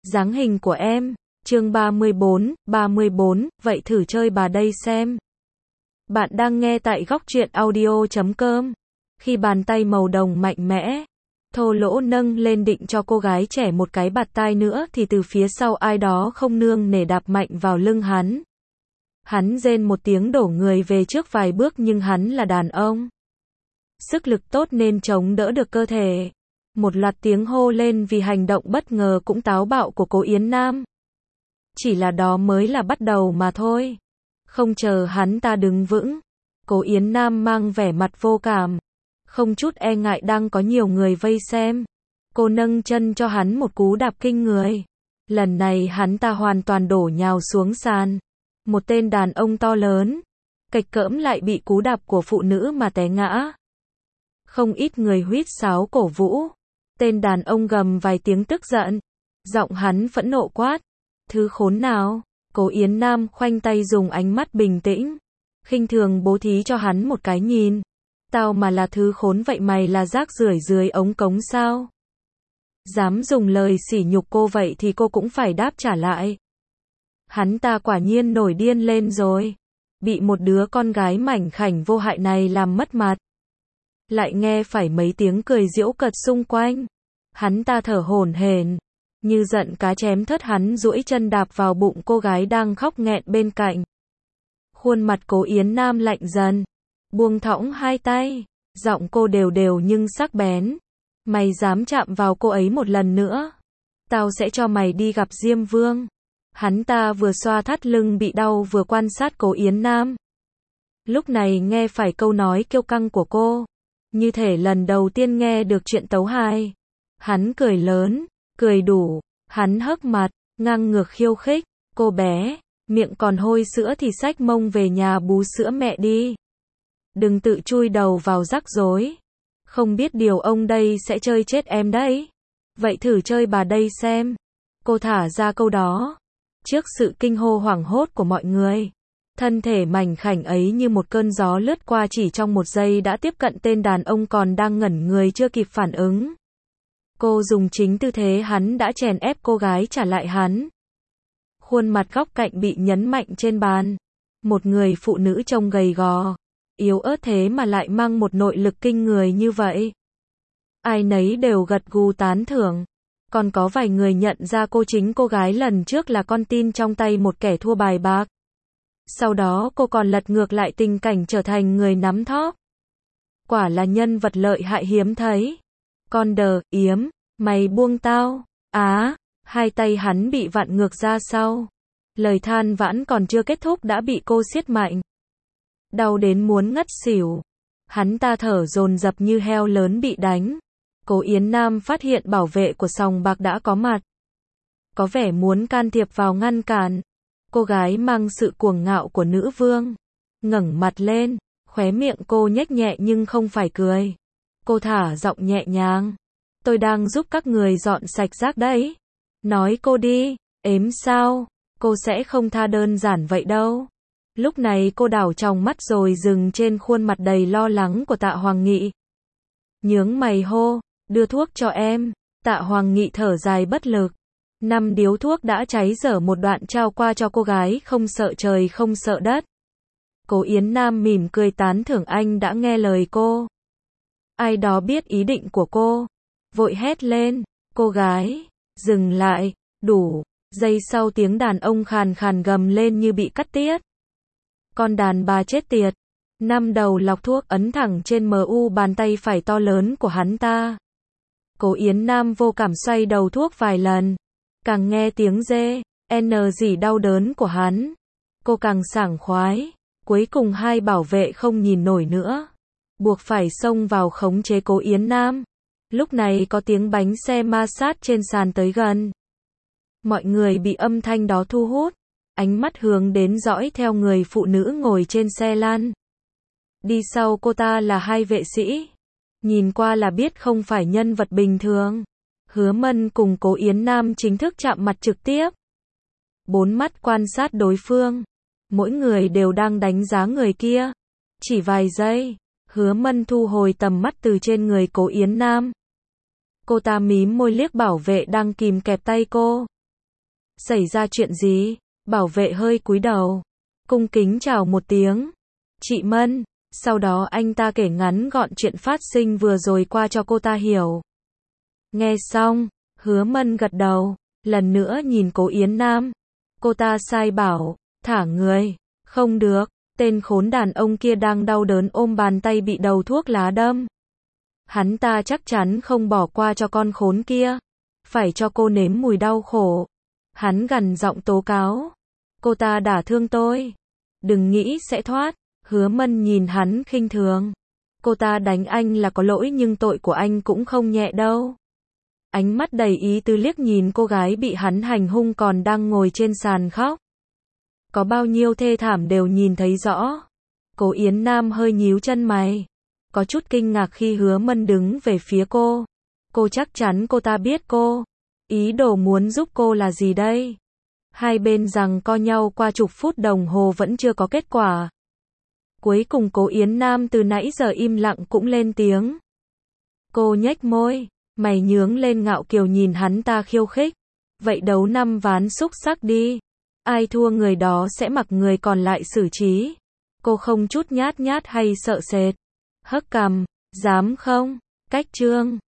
Dáng hình của em. Chương 34, vậy thử chơi bà đây xem. Bạn đang nghe tại góc truyện audio.com. Khi bàn tay màu đồng mạnh mẽ, thô lỗ nâng lên định cho cô gái trẻ một cái bạt tai nữa thì từ phía sau ai đó không nương nể đạp mạnh vào lưng hắn. Hắn rên một tiếng đổ người về trước vài bước nhưng hắn là đàn ông. Sức lực tốt nên chống đỡ được cơ thể. Một loạt tiếng hô lên vì hành động bất ngờ cũng táo bạo của Cố Yến Nam. Chỉ là đó mới là bắt đầu mà thôi. Không chờ hắn ta đứng vững, Cố Yến Nam mang vẻ mặt vô cảm, không chút e ngại đang có nhiều người vây xem. Cô nâng chân cho hắn một cú đạp kinh người. Lần này hắn ta hoàn toàn đổ nhào xuống sàn. Một tên đàn ông to lớn, cạch cỡm lại bị cú đạp của phụ nữ mà té ngã. Không ít người huýt sáo cổ vũ. Tên đàn ông gầm vài tiếng tức giận. Giọng hắn phẫn nộ quát. Thứ khốn nào? Cố Yến Nam khoanh tay dùng ánh mắt bình tĩnh, khinh thường bố thí cho hắn một cái nhìn. Tao mà là thứ khốn vậy mày là rác rưởi dưới ống cống sao? Dám dùng lời sỉ nhục cô vậy thì cô cũng phải đáp trả lại. Hắn ta quả nhiên nổi điên lên rồi. Bị một đứa con gái mảnh khảnh vô hại này làm mất mặt. Lại nghe phải mấy tiếng cười giễu cợt xung quanh. Hắn ta thở hổn hển, như giận cá chém thớt, hắn duỗi chân đạp vào bụng cô gái đang khóc nghẹn bên cạnh. Khuôn mặt Cố Yến Nam lạnh dần, buông thõng hai tay, giọng cô đều đều nhưng sắc bén. Mày dám chạm vào cô ấy một lần nữa, tao sẽ cho mày đi gặp Diêm Vương. Hắn ta vừa xoa thắt lưng bị đau vừa quan sát Cố Yến Nam. Lúc này nghe phải câu nói kiêu căng của cô, như thể lần đầu tiên nghe được chuyện tấu hài. Hắn cười lớn, cười đủ, hắn hất mặt, ngang ngược khiêu khích. Cô bé, miệng còn hôi sữa thì xách mông về nhà bú sữa mẹ đi. Đừng tự chui đầu vào rắc rối. Không biết điều ông đây sẽ chơi chết em đấy. Vậy thử chơi bà đây xem. Cô thả ra câu đó. Trước sự kinh hô hoảng hốt của mọi người, thân thể mảnh khảnh ấy như một cơn gió lướt qua, chỉ trong một giây đã tiếp cận tên đàn ông còn đang ngẩn người chưa kịp phản ứng. Cô dùng chính tư thế hắn đã chèn ép cô gái trả lại hắn. Khuôn mặt góc cạnh bị nhấn mạnh trên bàn. Một người phụ nữ trông gầy gò, yếu ớt thế mà lại mang một nội lực kinh người như vậy. Ai nấy đều gật gù tán thưởng. Còn có vài người nhận ra chính cô gái lần trước là con tin trong tay một kẻ thua bài bạc. Sau đó cô còn lật ngược lại tình cảnh trở thành người nắm thóp. Quả là nhân vật lợi hại hiếm thấy. Con đờ, Yếm, mày buông tao. Hai tay hắn bị vặn ngược ra sau. Lời than vãn còn chưa kết thúc đã bị cô siết mạnh. Đau đến muốn ngất xỉu. Hắn ta thở dồn dập như heo lớn bị đánh. Cố Yến Nam phát hiện bảo vệ của sòng bạc đã có mặt. Có vẻ muốn can thiệp vào ngăn cản. Cô gái mang sự cuồng ngạo của nữ vương. Ngẩng mặt lên, khóe miệng cô nhếch nhẹ nhưng không phải cười. Cô thả giọng nhẹ nhàng. Tôi đang giúp các người dọn sạch rác đấy. Nói cô đi, ếm sao? Cô sẽ không tha đơn giản vậy đâu. Lúc này cô đảo tròng mắt rồi dừng trên khuôn mặt đầy lo lắng của Tạ Hoàng Nghị. Nhướng mày hô, đưa thuốc cho em. Tạ Hoàng Nghị thở dài bất lực. 5 điếu thuốc đã cháy dở một đoạn trao qua cho cô gái không sợ trời không sợ đất. Cố Yến Nam mỉm cười tán thưởng, anh đã nghe lời cô. Ai đó biết ý định của cô, vội hét lên. Cô gái, dừng lại, đủ. Giây sau tiếng đàn ông khàn khàn gầm lên như bị cắt tiết. Con đàn bà chết tiệt. 5 đầu lọc thuốc ấn thẳng trên mu bàn tay phải to lớn của hắn ta. Cố Yến Nam vô cảm xoay đầu thuốc vài lần. Càng nghe tiếng rê, rỉ đau đớn của hắn, cô càng sảng khoái. Cuối cùng hai bảo vệ không nhìn nổi nữa, buộc phải xông vào khống chế Cố Yến Nam. Lúc này có tiếng bánh xe ma sát trên sàn tới gần. Mọi người bị âm thanh đó thu hút, ánh mắt hướng đến dõi theo người phụ nữ ngồi trên xe lăn. Đi sau cô ta là 2 vệ sĩ. Nhìn qua là biết không phải nhân vật bình thường. Hứa Mân cùng Cố Yến Nam chính thức chạm mặt trực tiếp. 4 mắt quan sát đối phương. Mỗi người đều đang đánh giá người kia. Chỉ vài giây, Hứa Mân thu hồi tầm mắt từ trên người Cố Yến Nam. Cô ta mím môi liếc bảo vệ đang kìm kẹp tay cô. Xảy ra chuyện gì? Bảo vệ hơi cúi đầu, cung kính chào một tiếng. Chị Mân. Sau đó anh ta kể ngắn gọn chuyện phát sinh vừa rồi qua cho cô ta hiểu. Nghe xong, Hứa Mân gật đầu, lần nữa nhìn Cố Yến Nam. Cô ta sai bảo, thả người. Không được, tên khốn đàn ông kia đang đau đớn ôm bàn tay bị đầu thuốc lá đâm. Hắn ta chắc chắn không bỏ qua cho con khốn kia. Phải cho cô nếm mùi đau khổ. Hắn gằn giọng tố cáo. Cô ta đả thương tôi. Đừng nghĩ sẽ thoát. Hứa Mân nhìn hắn khinh thường. Cô ta đánh anh là có lỗi nhưng tội của anh cũng không nhẹ đâu. Ánh mắt đầy ý tứ liếc nhìn cô gái bị hắn hành hung còn đang ngồi trên sàn khóc. Có bao nhiêu thê thảm đều nhìn thấy rõ. Cố Yến Nam hơi nhíu chân mày. Có chút kinh ngạc khi Hứa Mân đứng về phía cô. Cô chắc chắn cô ta biết cô. Ý đồ muốn giúp cô là gì đây? Hai bên giằng co nhau qua chục phút đồng hồ vẫn chưa có kết quả. Cuối cùng Cố Yến Nam từ nãy giờ im lặng cũng lên tiếng. Cô nhếch môi, mày nhướng lên ngạo kiều nhìn hắn ta khiêu khích. Vậy đấu 5 ván xúc sắc đi. Ai thua người đó sẽ mặc người còn lại xử trí. Cô không chút nhát nhát hay sợ sệt. Hất cằm, dám không? Cách trương.